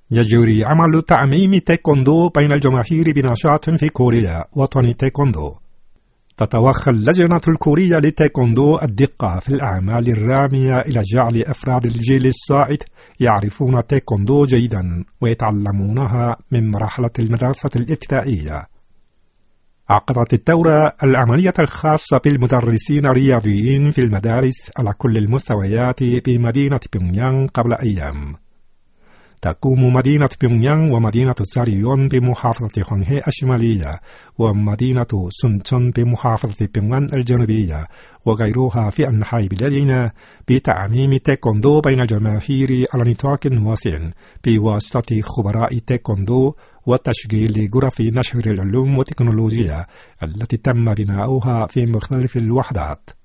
يجري عمل تعميم تايكوندو بين الجماهير بنشاط في كوريا وطن تايكوندو. تتوخى اللجنة الكورية لتايكوندو الدقة في الأعمال الرامية إلى جعل أفراد الجيل الصاعد يعرفون تايكوندو جيدا ويتعلمونها من مرحلة المدرسة الابتدائية. عقدت الدورة العملية الخاصة بالمدرسين الرياضيين في المدارس على كل المستويات بمدينة بيونغيانغ قبل أيام. تقوم مدينة بيونغيانغ ومدينة ساريون بمحافظة هونهي الشمالية ومدينة سونشون بمحافظة بيونغان الجنوبية وغيرها في أنحاء بلادنا بتعميم تايكوندو بين الجماهير على نطاق واسع بواسطة خبراء تايكوندو وتشغيل غرف نشر العلوم والتكنولوجيا التي تم بناؤها في مختلف الوحدات.